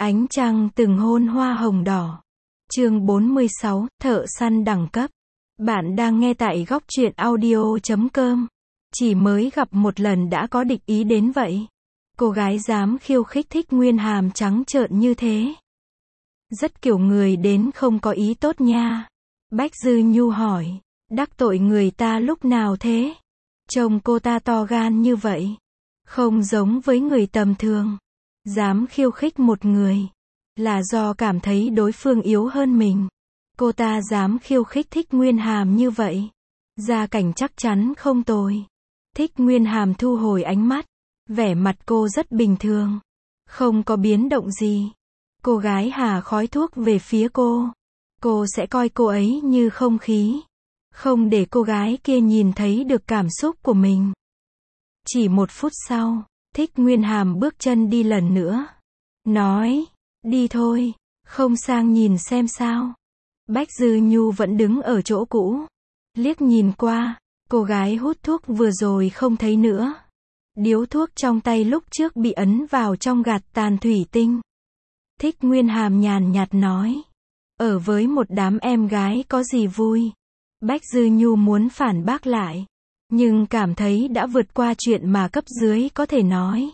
Ánh trăng từng hôn hoa hồng đỏ. Chương 46, thợ săn đẳng cấp. Bạn đang nghe tại góc truyện audio.com. Chỉ mới gặp một lần đã có địch ý đến vậy. Cô gái dám khiêu khích Thích Nguyên Hàm trắng trợn như thế. Rất kiểu người đến không có ý tốt nha. Bách Dư Nhu hỏi. Đắc tội người ta lúc nào thế? Trông cô ta to gan như vậy. Không giống với người tầm thường. Dám khiêu khích một người. Là do cảm thấy đối phương yếu hơn mình. Cô ta dám khiêu khích Thích Nguyên Hàm như vậy. Gia cảnh chắc chắn không tồi. Thích Nguyên Hàm thu hồi ánh mắt. Vẻ mặt cô rất bình thường. Không có biến động gì. Cô gái hà khói thuốc về phía cô. Cô sẽ coi cô ấy như không khí. Không để cô gái kia nhìn thấy được cảm xúc của mình. Chỉ một phút sau, Thích Nguyên Hàm bước chân đi lần nữa. Nói, đi thôi, không sang nhìn xem sao. Bách Dư Nhu vẫn đứng ở chỗ cũ. Liếc nhìn qua, cô gái hút thuốc vừa rồi không thấy nữa. Điếu thuốc trong tay lúc trước bị ấn vào trong gạt tàn thủy tinh. Thích Nguyên Hàm nhàn nhạt nói. Ở với một đám em gái có gì vui. Bách Dư Nhu muốn phản bác lại. Nhưng cảm thấy đã vượt qua chuyện mà cấp dưới có thể nói.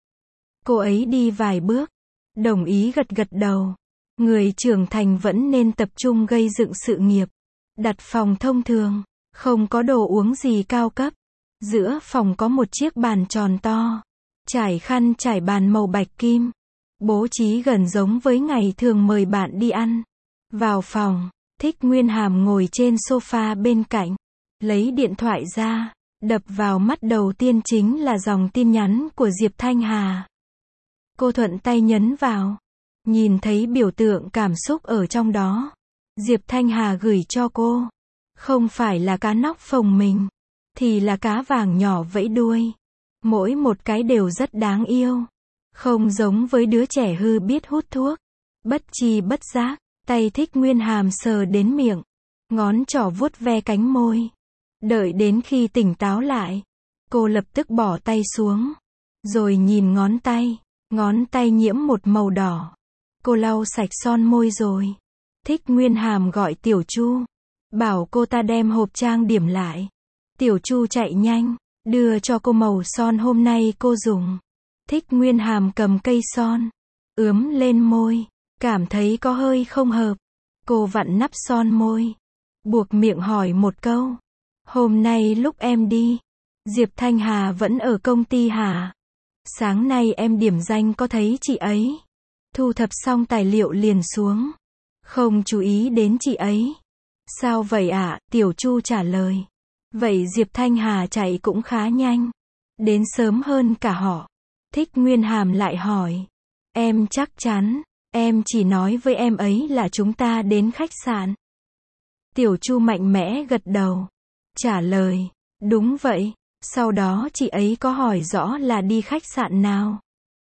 Cô ấy đi vài bước. Đồng ý gật gật đầu. Người trưởng thành vẫn nên tập trung gây dựng sự nghiệp. Đặt phòng thông thường. Không có đồ uống gì cao cấp. Giữa phòng có một chiếc bàn tròn to. Trải khăn trải bàn màu bạch kim. Bố trí gần giống với ngày thường mời bạn đi ăn. Vào phòng, Thích Nguyên Hàm ngồi trên sofa bên cạnh. Lấy điện thoại ra. Đập vào mắt đầu tiên chính là dòng tin nhắn của Diệp Thanh Hà. Cô thuận tay nhấn vào. Nhìn thấy biểu tượng cảm xúc ở trong đó. Diệp Thanh Hà gửi cho cô. Không phải là cá nóc phồng mình. Thì là cá vàng nhỏ vẫy đuôi. Mỗi một cái đều rất đáng yêu. Không giống với đứa trẻ hư biết hút thuốc. Bất tri bất giác, tay Thích Nguyên Hàm sờ đến miệng. Ngón trỏ vuốt ve cánh môi. Đợi đến khi tỉnh táo lại. Cô lập tức bỏ tay xuống. Rồi nhìn ngón tay. Ngón tay nhiễm một màu đỏ. Cô lau sạch son môi rồi. Thích Nguyên Hàm gọi Tiểu Chu. Bảo cô ta đem hộp trang điểm lại. Tiểu Chu chạy nhanh. Đưa cho cô màu son hôm nay cô dùng. Thích Nguyên Hàm cầm cây son. Ướm lên môi. Cảm thấy có hơi không hợp. Cô vặn nắp son môi. Buộc miệng hỏi một câu. Hôm nay lúc em đi. Diệp Thanh Hà vẫn ở công ty hả? Sáng nay em điểm danh có thấy chị ấy. Thu thập xong tài liệu liền xuống. Không chú ý đến chị ấy. Sao vậy ạ? Tiểu Chu trả lời. Vậy Diệp Thanh Hà chạy cũng khá nhanh. Đến sớm hơn cả họ. Thích Nguyên Hàm lại hỏi. Em chắc chắn. Em chỉ nói với em ấy là chúng ta đến khách sạn. Tiểu Chu mạnh mẽ gật đầu. Trả lời. Đúng vậy. Sau đó chị ấy có hỏi rõ là đi khách sạn nào.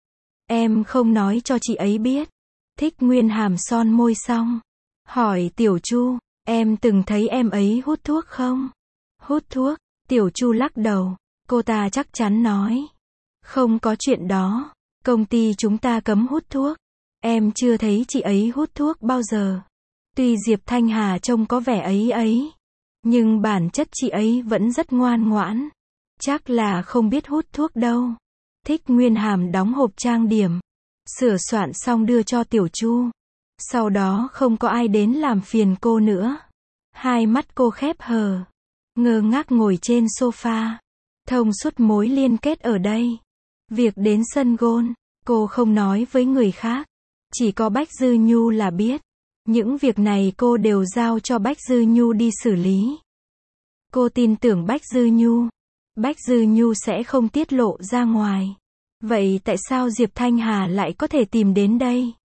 Em không nói cho chị ấy biết. Thích Nguyên Hàm son môi xong. Hỏi Tiểu Chu. Em từng thấy em ấy hút thuốc không? Hút thuốc. Tiểu Chu lắc đầu. Cô ta chắc chắn nói. Không có chuyện đó. Công ty chúng ta cấm hút thuốc. Em chưa thấy chị ấy hút thuốc bao giờ. Tuy Diệp Thanh Hà trông có vẻ ấy. Nhưng bản chất chị ấy vẫn rất ngoan ngoãn. Chắc là không biết hút thuốc đâu. Thích Nguyên Hàm đóng hộp trang điểm. Sửa soạn xong đưa cho Tiểu Chu. Sau đó không có ai đến làm phiền cô nữa. Hai mắt cô khép hờ. Ngơ ngác ngồi trên sofa. Thông suốt mối liên kết ở đây. Việc đến sân golf, cô không nói với người khác. Chỉ có Bách Dư Nhu là biết. Những việc này cô đều giao cho Bách Dư Nhu đi xử lý. Cô tin tưởng Bách Dư Nhu. Bách Dư Nhu sẽ không tiết lộ ra ngoài. Vậy tại sao Diệp Thanh Hà lại có thể tìm đến đây?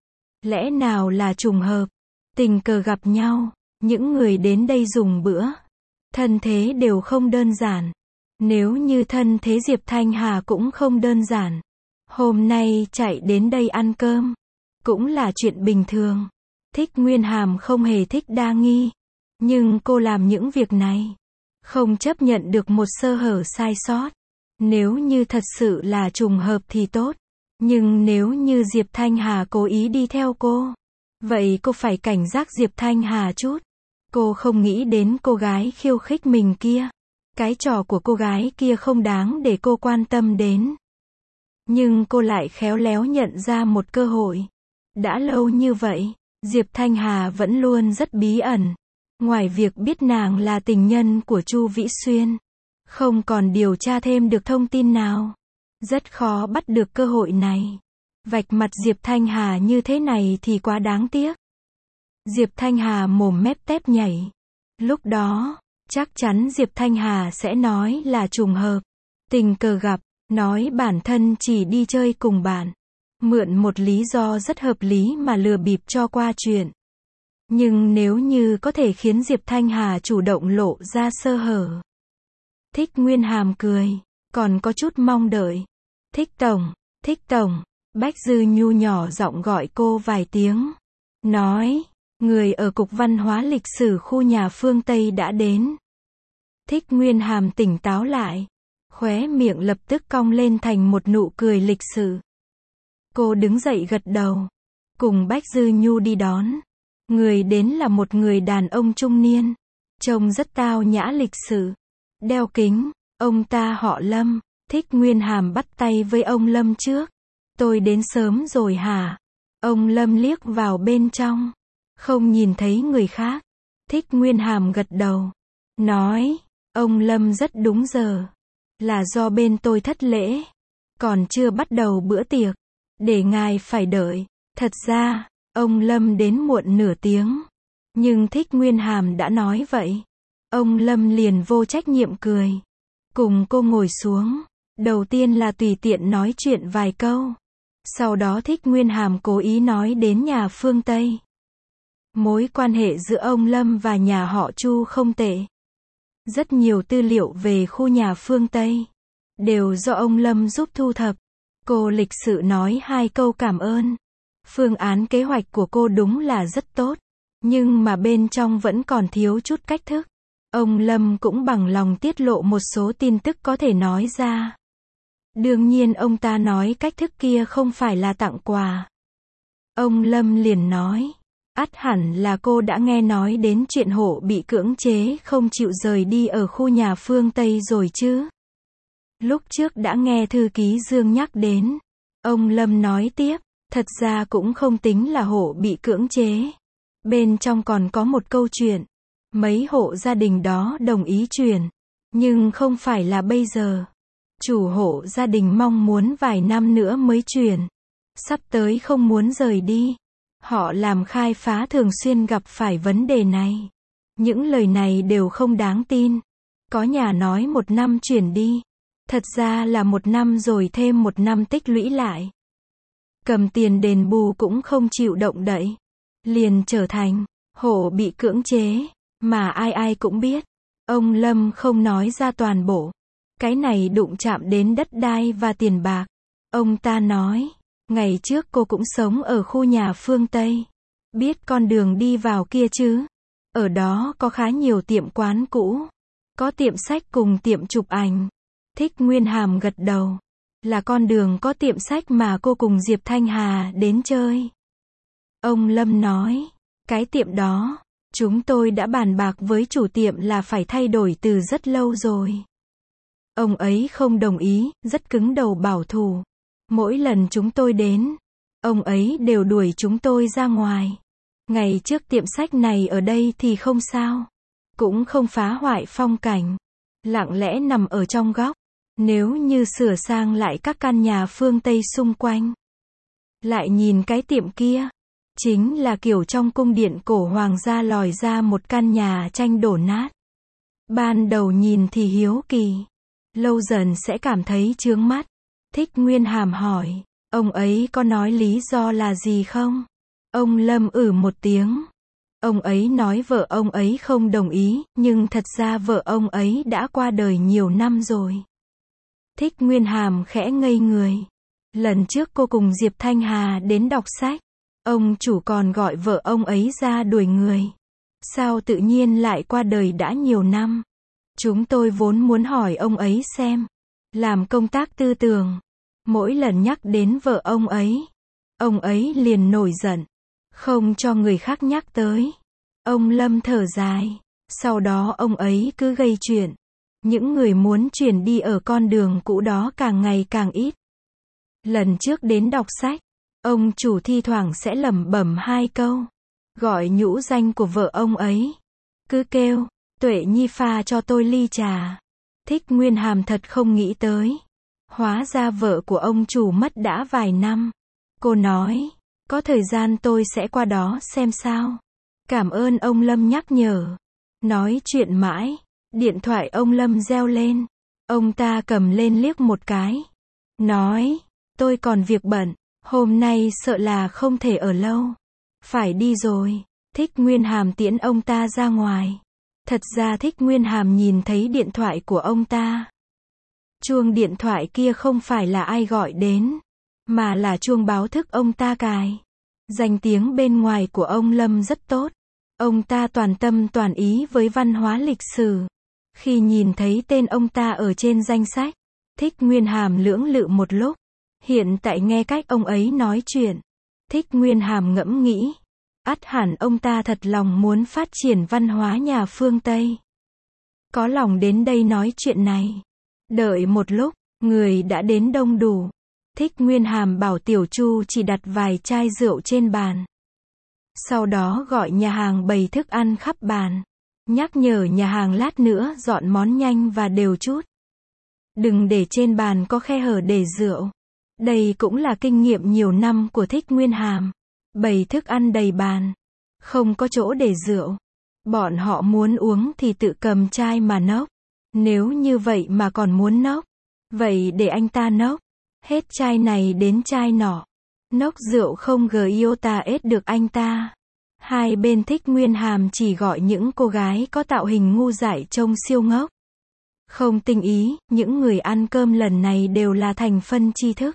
Lẽ nào là trùng hợp? Tình cờ gặp nhau. Những người đến đây dùng bữa. Thân thế đều không đơn giản. Nếu như thân thế Diệp Thanh Hà cũng không đơn giản. Hôm nay chạy đến đây ăn cơm. Cũng là chuyện bình thường. Thích Nguyên Hàm không hề thích đa nghi. Nhưng cô làm những việc này. Không chấp nhận được một sơ hở sai sót. Nếu như thật sự là trùng hợp thì tốt. Nhưng nếu như Diệp Thanh Hà cố ý đi theo cô, vậy cô phải cảnh giác Diệp Thanh Hà chút. Cô không nghĩ đến cô gái khiêu khích mình kia. Cái trò của cô gái kia không đáng để cô quan tâm đến. Nhưng cô lại khéo léo nhận ra một cơ hội. Đã lâu như vậy, Diệp Thanh Hà vẫn luôn rất bí ẩn. Ngoài việc biết nàng là tình nhân của Chu Vĩ Xuyên, không còn điều tra thêm được thông tin nào. Rất khó bắt được cơ hội này. Vạch mặt Diệp Thanh Hà như thế này thì quá đáng tiếc. Diệp Thanh Hà mồm mép tép nhảy. Lúc đó, chắc chắn Diệp Thanh Hà sẽ nói là trùng hợp. Tình cờ gặp, nói bản thân chỉ đi chơi cùng bạn. Mượn một lý do rất hợp lý mà lừa bịp cho qua chuyện. Nhưng nếu như có thể khiến Diệp Thanh Hà chủ động lộ ra sơ hở. Thích Nguyên Hàm cười, còn có chút mong đợi. Thích Tổng, Bách Dư Nhu nhỏ giọng gọi cô vài tiếng. Nói, người ở Cục Văn hóa Lịch sử khu nhà phương Tây đã đến. Thích Nguyên Hàm tỉnh táo lại. Khóe miệng lập tức cong lên thành một nụ cười lịch sự. Cô đứng dậy gật đầu. Cùng Bách Dư Nhu đi đón. Người đến là một người đàn ông trung niên. Trông rất tao nhã lịch sự. Đeo kính. Ông ta họ Lâm. Thích Nguyên Hàm bắt tay với ông Lâm trước. Tôi đến sớm rồi hả? Ông Lâm liếc vào bên trong. Không nhìn thấy người khác. Thích Nguyên Hàm gật đầu. Nói, ông Lâm rất đúng giờ. Là do bên tôi thất lễ. Còn chưa bắt đầu bữa tiệc. Để ngài phải đợi. Thật ra, ông Lâm đến muộn nửa tiếng. Nhưng Thích Nguyên Hàm đã nói vậy. Ông Lâm liền vô trách nhiệm cười. Cùng cô ngồi xuống. Đầu tiên là tùy tiện nói chuyện vài câu. Sau đó Thích Nguyên Hàm cố ý nói đến nhà phương Tây. Mối quan hệ giữa ông Lâm và nhà họ Chu không tệ. Rất nhiều tư liệu về khu nhà phương Tây. Đều do ông Lâm giúp thu thập. Cô lịch sự nói 2 câu cảm ơn. Phương án kế hoạch của cô đúng là rất tốt. Nhưng mà bên trong vẫn còn thiếu chút cách thức. Ông Lâm cũng bằng lòng tiết lộ một số tin tức có thể nói ra. Đương nhiên ông ta nói cách thức kia không phải là tặng quà. Ông Lâm liền nói. Ắt hẳn là cô đã nghe nói đến chuyện Hổ bị cưỡng chế không chịu rời đi ở khu nhà phương Tây rồi chứ. Lúc trước đã nghe thư ký Dương nhắc đến. Ông Lâm nói tiếp. Thật ra cũng không tính là Hổ bị cưỡng chế. Bên trong còn có một câu chuyện. Mấy hộ gia đình đó đồng ý chuyển. Nhưng không phải là bây giờ. Chủ hộ gia đình mong muốn vài năm nữa mới chuyển. Sắp tới không muốn rời đi. Họ làm khai phá thường xuyên gặp phải vấn đề này. Những lời này đều không đáng tin. Có nhà nói 1 năm chuyển đi. Thật ra là 1 năm rồi thêm 1 năm tích lũy lại. Cầm tiền đền bù cũng không chịu động đậy. Liền trở thành Hổ bị cưỡng chế. Mà ai ai cũng biết. Ông Lâm không nói ra toàn bộ. Cái này đụng chạm đến đất đai và tiền bạc. Ông ta nói. Ngày trước cô cũng sống ở khu nhà phương Tây. Biết con đường đi vào kia chứ. Ở đó có khá nhiều tiệm quán cũ. Có tiệm sách cùng tiệm chụp ảnh. Thích Nguyên Hàm gật đầu. Là con đường có tiệm sách mà cô cùng Diệp Thanh Hà đến chơi. Ông Lâm nói. Cái tiệm đó, chúng tôi đã bàn bạc với chủ tiệm là phải thay đổi từ rất lâu rồi. Ông ấy không đồng ý, rất cứng đầu bảo thủ. Mỗi lần chúng tôi đến, ông ấy đều đuổi chúng tôi ra ngoài. Ngày trước tiệm sách này ở đây thì không sao. Cũng không phá hoại phong cảnh. Lặng lẽ nằm ở trong góc. Nếu như sửa sang lại các căn nhà phương Tây xung quanh. Lại nhìn cái tiệm kia. Chính là kiểu trong cung điện cổ hoàng gia lòi ra một căn nhà tranh đổ nát. Ban đầu nhìn thì hiếu kỳ. Lâu dần sẽ cảm thấy chướng mắt. Thích Nguyên Hàm hỏi. Ông ấy có nói lý do là gì không? Ông Lâm một tiếng. Ông ấy nói vợ ông ấy không đồng ý, nhưng thật ra vợ ông ấy đã qua đời nhiều năm rồi. Thích Nguyên Hàm khẽ ngây người. Lần trước cô cùng Diệp Thanh Hà đến đọc sách. Ông chủ còn gọi vợ ông ấy ra đuổi người. Sao tự nhiên lại qua đời đã nhiều năm? Chúng tôi vốn muốn hỏi ông ấy xem. Làm công tác tư tưởng. Mỗi lần nhắc đến vợ ông ấy liền nổi giận, không cho người khác nhắc tới. Ông Lâm thở dài, sau đó ông ấy cứ gây chuyện. Những người muốn chuyển đi ở con đường cũ đó càng ngày càng ít. Lần trước đến đọc sách, ông chủ thi thoảng sẽ lẩm bẩm 2 câu, gọi nhũ danh của vợ ông ấy. Cứ kêu, Tuệ Nhi pha cho tôi ly trà. Thích Nguyên Hàm thật không nghĩ tới. Hóa ra vợ của ông chủ mất đã vài năm. Cô nói, có thời gian tôi sẽ qua đó xem sao. Cảm ơn ông Lâm nhắc nhở. Nói chuyện mãi, điện thoại ông Lâm reo lên. Ông ta cầm lên liếc một cái. Nói, tôi còn việc bận, hôm nay sợ là không thể ở lâu. Phải đi rồi. Thích Nguyên Hàm tiễn ông ta ra ngoài. Thật ra Thích Nguyên Hàm nhìn thấy điện thoại của ông ta. Chuông điện thoại kia không phải là ai gọi đến, mà là chuông báo thức ông ta cài. Danh tiếng bên ngoài của ông Lâm rất tốt. Ông ta toàn tâm toàn ý với văn hóa lịch sử. Khi nhìn thấy tên ông ta ở trên danh sách, Thích Nguyên Hàm lưỡng lự một lúc. Hiện tại nghe cách ông ấy nói chuyện, Thích Nguyên Hàm ngẫm nghĩ, ắt hẳn ông ta thật lòng muốn phát triển văn hóa nhà phương Tây. Có lòng đến đây nói chuyện này. Đợi một lúc, người đã đến đông đủ. Thích Nguyên Hàm bảo Tiểu Chu chỉ đặt vài chai rượu trên bàn. Sau đó gọi nhà hàng bày thức ăn khắp bàn. Nhắc nhở nhà hàng lát nữa dọn món nhanh và đều chút. Đừng để trên bàn có khe hở để rượu. Đây cũng là kinh nghiệm nhiều năm của Thích Nguyên Hàm. Bày thức ăn đầy bàn, không có chỗ để rượu. Bọn họ muốn uống thì tự cầm chai mà nốc. Nếu như vậy mà còn muốn nốc, vậy để anh ta nốc. Hết chai này đến chai nọ. Nốc rượu không iota ết được anh ta. Hai bên Thích Nguyên Hàm chỉ gọi những cô gái có tạo hình ngu dại trông siêu ngốc. Không tinh ý, những người ăn cơm lần này đều là thành phân tri thức.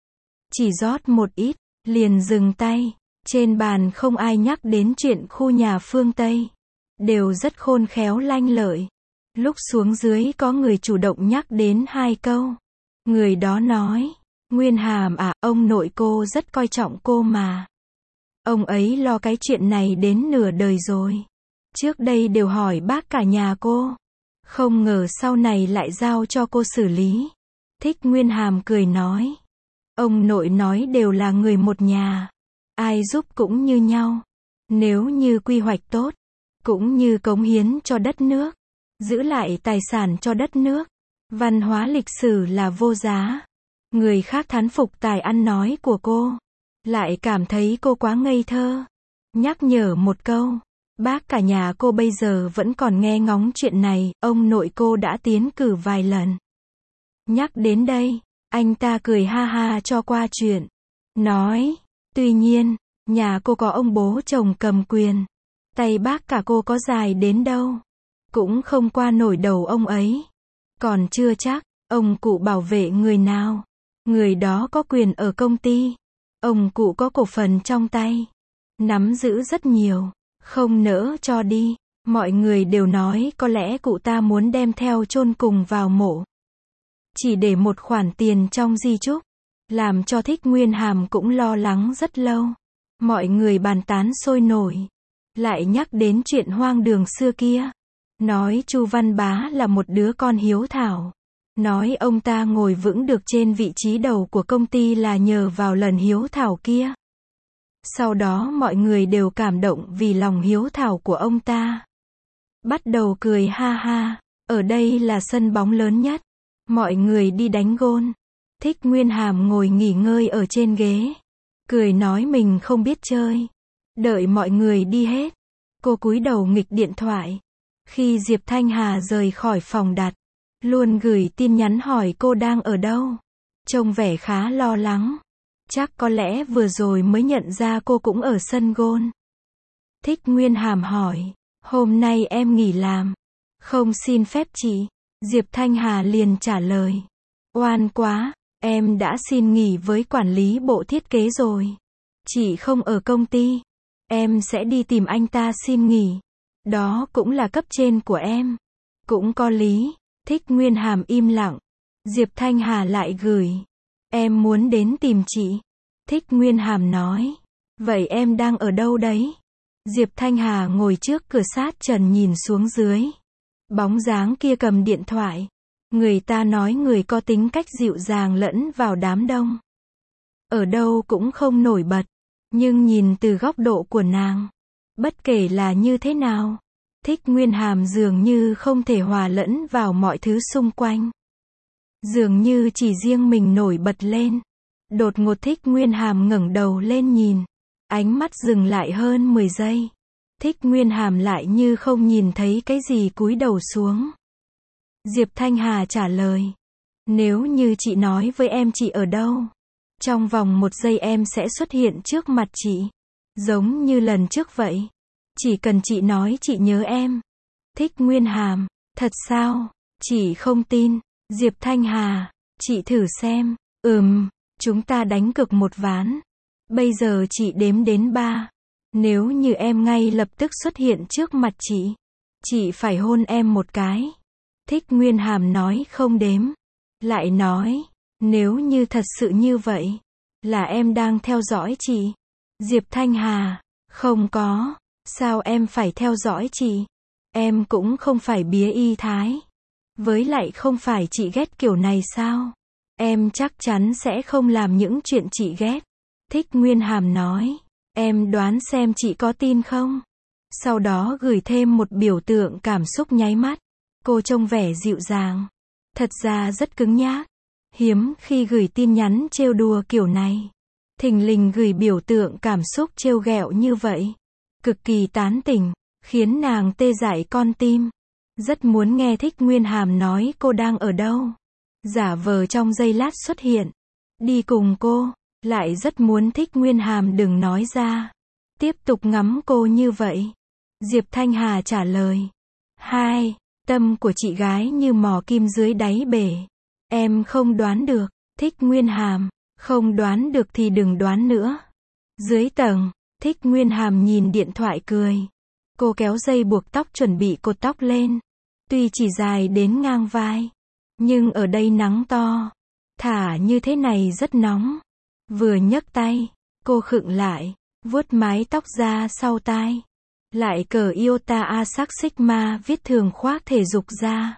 Chỉ rót một ít, liền dừng tay. Trên bàn không ai nhắc đến chuyện khu nhà phương Tây. Đều rất khôn khéo lanh lợi. Lúc xuống dưới có người chủ động nhắc đến 2 câu. Người đó nói, Nguyên Hàm à, ông nội cô rất coi trọng cô mà. Ông ấy lo cái chuyện này đến nửa đời rồi. Trước đây đều hỏi bác cả nhà cô. Không ngờ sau này lại giao cho cô xử lý. Thích Nguyên Hàm cười nói. Ông nội nói đều là người một nhà. Ai giúp cũng như nhau. Nếu như quy hoạch tốt, cũng như cống hiến cho đất nước, giữ lại tài sản cho đất nước. Văn hóa lịch sử là vô giá. Người khác thán phục tài ăn nói của cô, lại cảm thấy cô quá ngây thơ. Nhắc nhở một câu, bác cả nhà cô bây giờ vẫn còn nghe ngóng chuyện này, ông nội cô đã tiến cử vài lần. Nhắc đến đây, anh ta cười ha ha cho qua chuyện. Nói, tuy nhiên, nhà cô có ông bố chồng cầm quyền. Tay bác cả cô có dài đến đâu, cũng không qua nổi đầu ông ấy. Còn chưa chắc, ông cụ bảo vệ người nào, người đó có quyền ở công ty. Ông cụ có cổ phần trong tay, nắm giữ rất nhiều, không nỡ cho đi. Mọi người đều nói có lẽ cụ ta muốn đem theo chôn cùng vào mộ. Chỉ để một khoản tiền trong di chúc, làm cho Thích Nguyên Hàm cũng lo lắng rất lâu. Mọi người bàn tán sôi nổi, lại nhắc đến chuyện hoang đường xưa kia. Nói Chu Văn Bá là một đứa con hiếu thảo. Nói ông ta ngồi vững được trên vị trí đầu của công ty là nhờ vào lần hiếu thảo kia. Sau đó mọi người đều cảm động vì lòng hiếu thảo của ông ta. Bắt đầu cười ha ha. Ở đây là sân bóng lớn nhất. Mọi người đi đánh gôn. Thích Nguyên Hàm ngồi nghỉ ngơi ở trên ghế. Cười nói mình không biết chơi. Đợi mọi người đi hết, cô cúi đầu nghịch điện thoại. Khi Diệp Thanh Hà rời khỏi phòng đặt, luôn gửi tin nhắn hỏi cô đang ở đâu. Trông vẻ khá lo lắng. Chắc có lẽ vừa rồi mới nhận ra cô cũng ở sân gôn. Thích Nguyên Hàm hỏi, hôm nay em nghỉ làm, không xin phép chị? Diệp Thanh Hà liền trả lời, oan quá, em đã xin nghỉ với quản lý bộ thiết kế rồi. Chị không ở công ty, em sẽ đi tìm anh ta xin nghỉ. Đó cũng là cấp trên của em. Cũng có lý. Thích Nguyên Hàm im lặng. Diệp Thanh Hà lại gửi, Em muốn đến tìm chị. Thích Nguyên Hàm nói. Vậy em đang ở đâu đấy? Diệp Thanh Hà ngồi trước cửa sát trần nhìn xuống dưới. Bóng dáng kia cầm điện thoại. Người ta nói người có tính cách dịu dàng lẫn vào đám đông. Ở đâu cũng không nổi bật. Nhưng nhìn từ góc độ của nàng, bất kể là như thế nào, Thích Nguyên Hàm dường như không thể hòa lẫn vào mọi thứ xung quanh. Dường như chỉ riêng mình nổi bật lên. Đột ngột Thích Nguyên Hàm ngẩng đầu lên nhìn. Ánh mắt dừng lại hơn 10 giây. Thích Nguyên Hàm lại như không nhìn thấy cái gì cúi đầu xuống. Diệp Thanh Hà trả lời. Nếu như chị nói với em chị ở đâu, trong vòng 1 giây em sẽ xuất hiện trước mặt chị. Giống như lần trước vậy. Chỉ cần chị nói chị nhớ em. Thích Nguyên Hàm. Thật sao? Chị không tin. Diệp Thanh Hà. Chị thử xem. Chúng ta đánh cược một ván. Bây giờ chị đếm đến 3. Nếu như em ngay lập tức xuất hiện trước mặt chị phải hôn em một cái. Thích Nguyên Hàm nói không đếm. Lại nói, nếu như thật sự như vậy, là em đang theo dõi chị. Diệp Thanh Hà, không có, sao em phải theo dõi chị? Em cũng không phải bía y thái. Với lại không phải chị ghét kiểu này sao? Em chắc chắn sẽ không làm những chuyện chị ghét. Thích Nguyên Hàm nói, em đoán xem chị có tin không? Sau đó gửi thêm một biểu tượng cảm xúc nháy mắt. Cô trông vẻ dịu dàng. Thật ra rất cứng nhắc. Hiếm khi gửi tin nhắn trêu đùa kiểu này. Thình lình gửi biểu tượng cảm xúc trêu ghẹo như vậy. Cực kỳ tán tỉnh, khiến nàng tê dại con tim. Rất muốn nghe Thích Nguyên Hàm nói cô đang ở đâu. Giả vờ trong giây lát xuất hiện. Đi cùng cô. Lại rất muốn Thích Nguyên Hàm đừng nói ra. Tiếp tục ngắm cô như vậy. Diệp Thanh Hà trả lời. 2. Tâm của chị gái như mò kim dưới đáy bể. Em không đoán được. Thích Nguyên Hàm. Không đoán được thì đừng đoán nữa. Dưới tầng, Thích Nguyên Hàm nhìn điện thoại cười. Cô kéo dây buộc tóc chuẩn bị cột tóc lên. Tuy chỉ dài đến ngang vai, nhưng ở đây nắng to. Thả như thế này rất nóng. Vừa nhấc tay, cô khựng lại, vuốt mái tóc ra sau tai. Lại cởi Iota Asac Sigma viết thường khoác thể dục ra.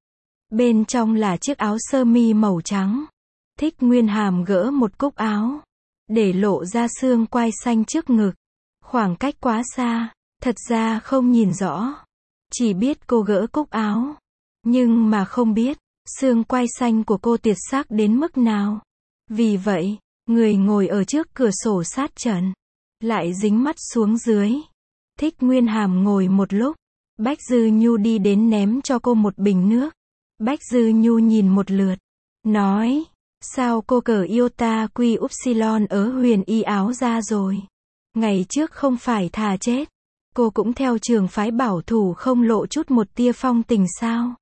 Bên trong là chiếc áo sơ mi màu trắng. Thích Nguyên Hàm gỡ một cúc áo, để lộ ra xương quai xanh trước ngực. Khoảng cách quá xa, thật ra không nhìn rõ. Chỉ biết cô gỡ cúc áo, nhưng mà không biết xương quai xanh của cô tuyệt sắc đến mức nào. Vì vậy, người ngồi ở trước cửa sổ sát trần lại dính mắt xuống dưới. Thích Nguyên Hàm ngồi một lúc. Bách Dư Nhu đi đến ném cho cô một bình nước. Bách Dư Nhu nhìn một lượt, nói, sao cô cởi Iota Quy Upsilon ở Huyền Y áo ra rồi? Ngày trước không phải thà chết. Cô cũng theo trường phái bảo thủ không lộ chút một tia phong tình sao?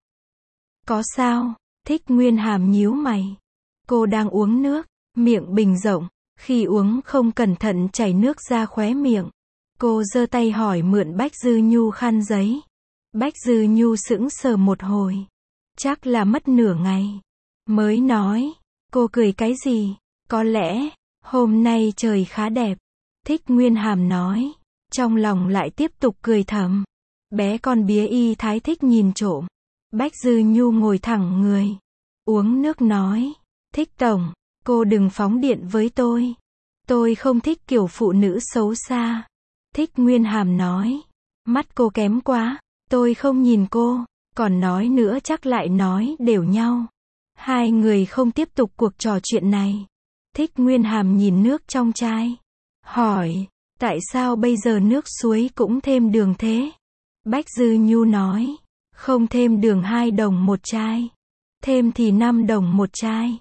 Có sao? Thích Nguyên Hàm nhíu mày. Cô đang uống nước, miệng bình rộng, khi uống không cẩn thận chảy nước ra khóe miệng. Cô giơ tay hỏi mượn Bách Dư Nhu khăn giấy. Bách Dư Nhu sững sờ một hồi. Chắc là mất nửa ngày. Mới nói, cô cười cái gì? Có lẽ, hôm nay trời khá đẹp. Thích Nguyên Hàm nói. Trong lòng lại tiếp tục cười thầm. Bé con bía y thái thích nhìn trộm. Bách Dư Nhu ngồi thẳng người. Uống nước nói. Thích tổng, cô đừng phóng điện với tôi. Tôi không thích kiểu phụ nữ xấu xa. Thích Nguyên Hàm nói. Mắt cô kém quá. Tôi không nhìn cô. Còn nói nữa chắc lại nói đều nhau. Hai người không tiếp tục cuộc trò chuyện này. Thích Nguyên Hàm nhìn nước trong chai. Hỏi. Tại sao bây giờ nước suối cũng thêm đường thế? Bách Dư Nhu nói. Không thêm đường 2 đồng một chai. Thêm thì 5 đồng một chai.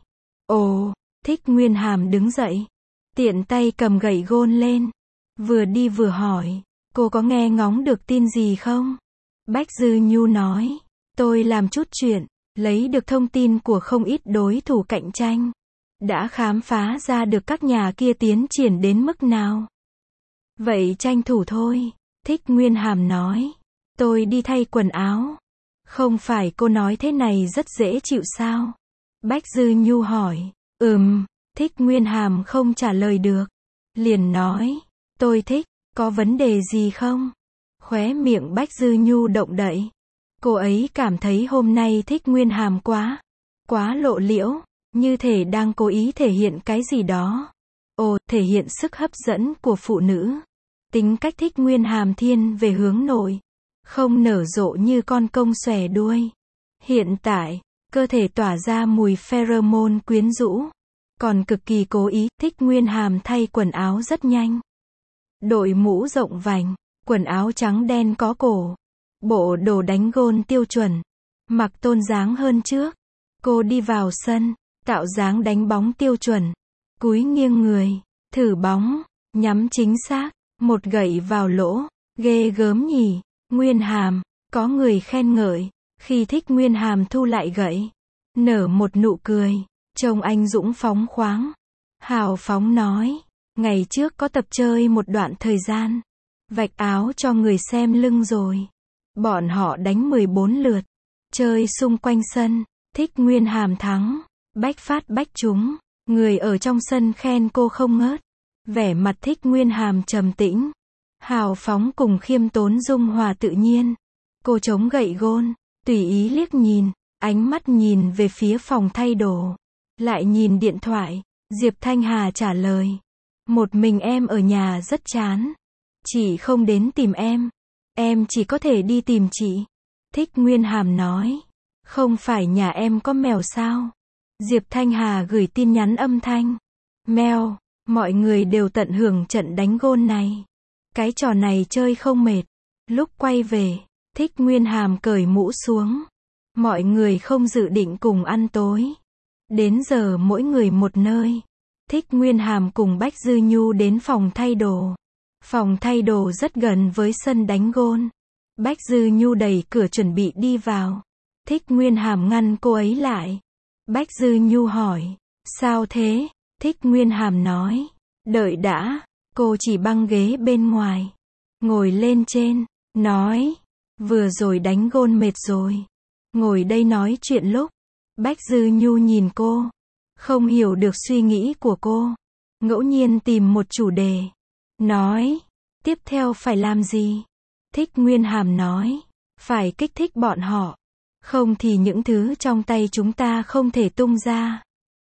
Ồ, Thích Nguyên Hàm đứng dậy. Tiện tay cầm gậy gôn lên. Vừa đi vừa hỏi. Cô có nghe ngóng được tin gì không? Bách Dư Nhu nói. Tôi làm chút chuyện. Lấy được thông tin của không ít đối thủ cạnh tranh. Đã khám phá ra được các nhà kia tiến triển đến mức nào. Vậy tranh thủ thôi. Thích Nguyên Hàm nói. Tôi đi thay quần áo. Không phải cô nói thế này rất dễ chịu sao? Bách Dư Nhu hỏi. Thích Nguyên Hàm không trả lời được. Liền nói, tôi thích, có vấn đề gì không? Khóe miệng Bách Dư Nhu động đậy. Cô ấy cảm thấy hôm nay Thích Nguyên Hàm quá lộ liễu, như thể đang cố ý thể hiện cái gì đó. Thể hiện sức hấp dẫn của phụ nữ. Tính cách Thích Nguyên Hàm thiên về hướng nội, không nở rộ như con công xòe đuôi. Hiện tại, cơ thể tỏa ra mùi pheromone quyến rũ, còn cực kỳ cố ý. Thích Nguyên Hàm thay quần áo rất nhanh. Đội mũ rộng vành, quần áo trắng đen có cổ, bộ đồ đánh gôn tiêu chuẩn, mặc tôn dáng hơn trước. Cô đi vào sân, tạo dáng đánh bóng tiêu chuẩn, cúi nghiêng người, thử bóng, nhắm chính xác, một gậy vào lỗ, ghê gớm nhỉ, Nguyên Hàm, có người khen ngợi, khi Thích Nguyên Hàm thu lại gậy, nở một nụ cười, trông anh dũng phóng khoáng, hào phóng nói, ngày trước có tập chơi một đoạn thời gian, vạch áo cho người xem lưng rồi. Bọn họ đánh 14 lượt, chơi xung quanh sân, Thích Nguyên Hàm thắng, bách phát bách trúng, người ở trong sân khen cô không ngớt. Vẻ mặt Thích Nguyên Hàm trầm tĩnh, hào phóng cùng khiêm tốn dung hòa tự nhiên. Cô chống gậy gôn, tùy ý liếc nhìn, ánh mắt nhìn về phía phòng thay đồ, lại nhìn điện thoại. Diệp Thanh Hà trả lời, một mình em ở nhà rất chán, chị không đến tìm em chỉ có thể đi tìm chị. Thích Nguyên Hàm nói, không phải nhà em có mèo sao? Diệp Thanh Hà gửi tin nhắn âm thanh, mèo, mọi người đều tận hưởng trận đánh gôn này. Cái trò này chơi không mệt. Lúc quay về, Thích Nguyên Hàm cởi mũ xuống. Mọi người không dự định cùng ăn tối. Đến giờ mỗi người một nơi. Thích Nguyên Hàm cùng Bách Dư Nhu đến phòng thay đồ. Phòng thay đồ rất gần với sân đánh gôn. Bách Dư Nhu đẩy cửa chuẩn bị đi vào. Thích Nguyên Hàm ngăn cô ấy lại. Bách Dư Nhu hỏi, sao thế? Thích Nguyên Hàm nói, đợi đã. Cô chỉ băng ghế bên ngoài, ngồi lên trên, nói, vừa rồi đánh gôn mệt rồi, ngồi đây nói chuyện lúc. Bách Dư Nhu nhìn cô, không hiểu được suy nghĩ của cô, ngẫu nhiên tìm một chủ đề, nói, tiếp theo phải làm gì? Thích Nguyên Hàm nói, phải kích thích bọn họ, không thì những thứ trong tay chúng ta không thể tung ra.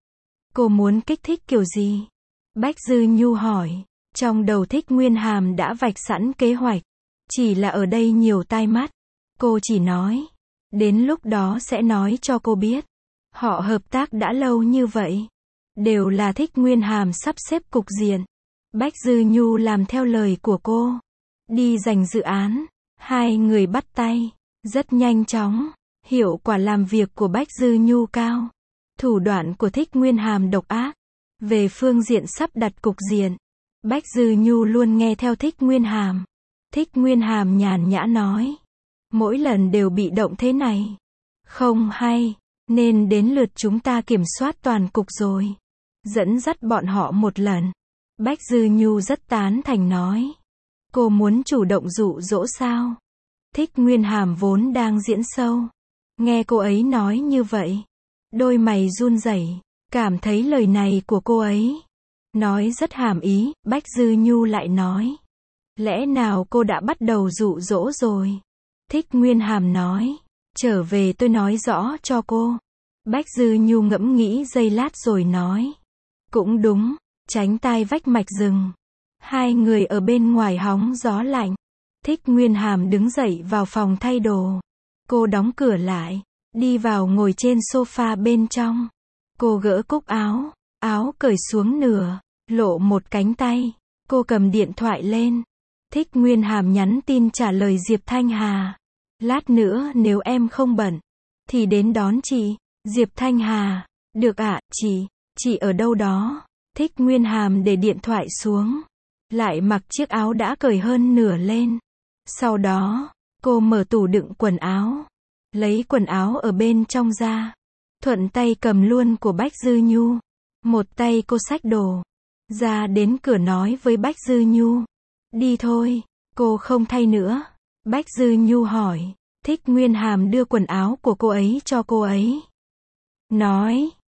Cô muốn kích thích kiểu gì? Bách Dư Nhu hỏi. Trong đầu Thích Nguyên Hàm đã vạch sẵn kế hoạch, chỉ là ở đây nhiều tai mắt. Cô chỉ nói, đến lúc đó sẽ nói cho cô biết. Họ hợp tác đã lâu như vậy, đều là Thích Nguyên Hàm sắp xếp cục diện. Bách Dư Nhu làm theo lời của cô, đi giành dự án. Hai người bắt tay, rất nhanh chóng. Hiệu quả làm việc của Bách Dư Nhu cao, thủ đoạn của Thích Nguyên Hàm độc ác. Về phương diện sắp đặt cục diện, Bách Dư Nhu luôn nghe theo Thích Nguyên Hàm. Thích Nguyên Hàm nhàn nhã nói, mỗi lần đều bị động thế này, không hay, nên đến lượt chúng ta kiểm soát toàn cục rồi, dẫn dắt bọn họ một lần. Bách Dư Nhu rất tán thành nói, cô muốn chủ động dụ dỗ sao? Thích Nguyên Hàm vốn đang diễn sâu, nghe cô ấy nói như vậy, đôi mày run rẩy, cảm thấy lời này của cô ấy nói rất hàm ý. Bách Dư Nhu lại nói, lẽ nào cô đã bắt đầu dụ dỗ rồi? Thích Nguyên Hàm nói, trở về tôi nói rõ cho cô. Bách Dư Nhu ngẫm nghĩ giây lát rồi nói, cũng đúng, tránh tai vách mạch rừng. Hai người ở bên ngoài hóng gió lạnh. Thích Nguyên Hàm đứng dậy vào phòng thay đồ. Cô đóng cửa lại, đi vào ngồi trên sofa bên trong. Cô gỡ cúc áo, áo cởi xuống nửa, lộ một cánh tay. Cô cầm điện thoại lên. Thích Nguyên Hàm nhắn tin trả lời Diệp Thanh Hà. Lát nữa nếu em không bận, thì đến đón chị. Diệp Thanh Hà, được ạ, chị ở đâu đó? Thích Nguyên Hàm để điện thoại xuống, lại mặc chiếc áo đã cởi hơn nửa lên. Sau đó, cô mở tủ đựng quần áo, lấy quần áo ở bên trong ra, thuận tay cầm luôn của Bách Dư Nhu. Một tay cô xách đồ ra đến cửa nói với Bách Dư Nhu, đi thôi, cô không thay nữa. Bách Dư Nhu hỏi, Thích Nguyên Hàm đưa quần áo của cô ấy cho cô ấy, nói,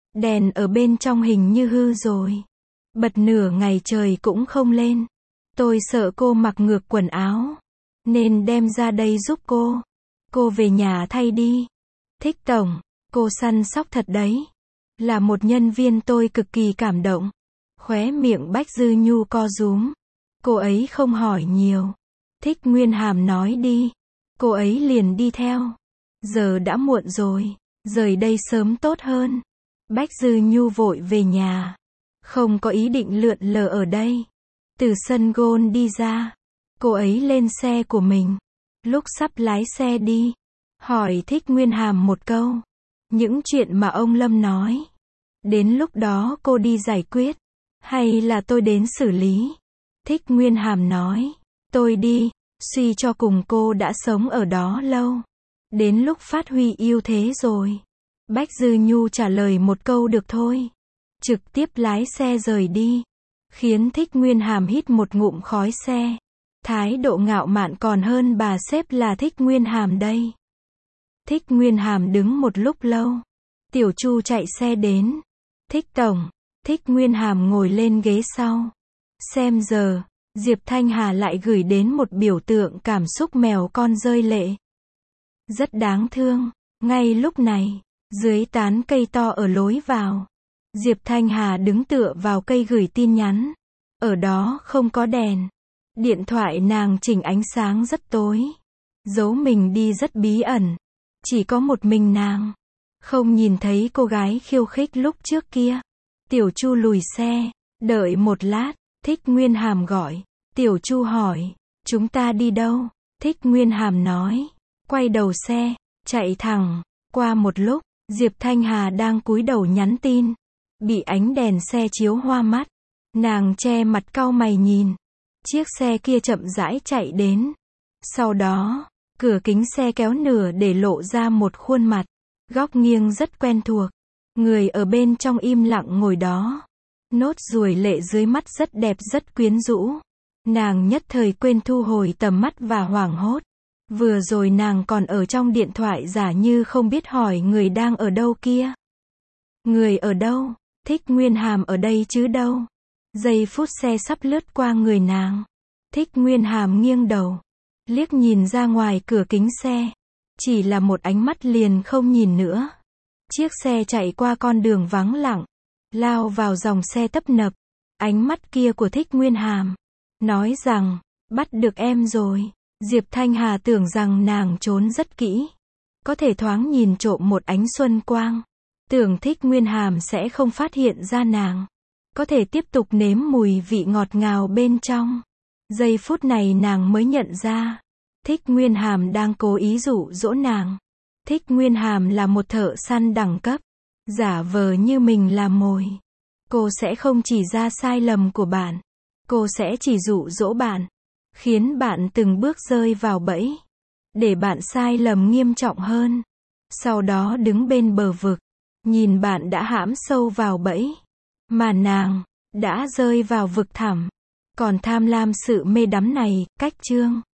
Đèn ở bên trong hình như hư rồi. Bật nửa ngày trời cũng không lên. Tôi sợ cô mặc ngược quần áo, nên đem ra đây giúp cô. Cô về nhà thay đi. Thích tổng, cô săn sóc thật đấy. Là một nhân viên tôi cực kỳ cảm động. Khóe miệng Bách Dư Nhu co rúm. Cô ấy không hỏi nhiều. Thích Nguyên Hàm nói đi. Cô ấy liền đi theo. Giờ đã muộn rồi. Rời đây sớm tốt hơn. Bách Dư Nhu vội về nhà. Không có ý định lượn lờ ở đây. Từ sân golf đi ra. Cô ấy lên xe của mình. Lúc sắp lái xe đi, hỏi Thích Nguyên Hàm một câu. Những chuyện mà ông Lâm nói, đến lúc đó cô đi giải quyết, hay là tôi đến xử lý? Thích Nguyên Hàm nói, tôi đi, suy cho cùng cô đã sống ở đó lâu. Đến lúc phát huy ưu thế rồi. Bách Dư Nhu trả lời một câu được thôi. Trực tiếp lái xe rời đi. Khiến Thích Nguyên Hàm hít một ngụm khói xe. Thái độ ngạo mạn còn hơn bà sếp là Thích Nguyên Hàm đây. Thích Nguyên Hàm đứng một lúc lâu. Tiểu Chu chạy xe đến. Thích tổng. Thích Nguyên Hàm ngồi lên ghế sau. Xem giờ, Diệp Thanh Hà lại gửi đến một biểu tượng cảm xúc mèo con rơi lệ. Rất đáng thương. Ngay lúc này, dưới tán cây to ở lối vào, Diệp Thanh Hà đứng tựa vào cây gửi tin nhắn. Ở đó không có đèn. Điện thoại nàng chỉnh ánh sáng rất tối. Giấu mình đi rất bí ẩn. Chỉ có một mình nàng. Không nhìn thấy cô gái khiêu khích lúc trước kia. Tiểu Chu lùi xe. Đợi một lát. Thích Nguyên Hàm gọi. Tiểu Chu hỏi. Chúng ta đi đâu? Thích Nguyên Hàm nói. Quay đầu xe. Chạy thẳng. Qua một lúc, Diệp Thanh Hà đang cúi đầu nhắn tin. Bị ánh đèn xe chiếu hoa mắt. Nàng che mặt cau mày nhìn. Chiếc xe kia chậm rãi chạy đến. Sau đó, cửa kính xe kéo nửa để lộ ra một khuôn mặt. Góc nghiêng rất quen thuộc. Người ở bên trong im lặng ngồi đó. Nốt ruồi lệ dưới mắt rất đẹp rất quyến rũ. Nàng nhất thời quên thu hồi tầm mắt và hoảng hốt. Vừa rồi nàng còn ở trong điện thoại giả như không biết hỏi người đang ở đâu kia. Người ở đâu? Thích Nguyên Hàm ở đây chứ đâu. Giây phút xe sắp lướt qua người nàng. Thích Nguyên Hàm nghiêng đầu. Liếc nhìn ra ngoài cửa kính xe. Chỉ là một ánh mắt liền không nhìn nữa. Chiếc xe chạy qua con đường vắng lặng. Lao vào dòng xe tấp nập. Ánh mắt kia của Thích Nguyên Hàm. Nói rằng, bắt được em rồi. Diệp Thanh Hà tưởng rằng nàng trốn rất kỹ. Có thể thoáng nhìn trộm một ánh xuân quang. Tưởng Thích Nguyên Hàm sẽ không phát hiện ra nàng. Có thể tiếp tục nếm mùi vị ngọt ngào bên trong. Giây phút này nàng mới nhận ra. Thích Nguyên Hàm đang cố ý dụ dỗ nàng. Thích Nguyên Hàm là một thợ săn đẳng cấp. Giả vờ như mình là mồi. Cô sẽ không chỉ ra sai lầm của bạn. Cô sẽ chỉ dụ dỗ bạn. Khiến bạn từng bước rơi vào bẫy. Để bạn sai lầm nghiêm trọng hơn. Sau đó đứng bên bờ vực. Nhìn bạn đã hãm sâu vào bẫy. Mà nàng đã rơi vào vực thẳm. Còn tham lam sự mê đắm này, cách chương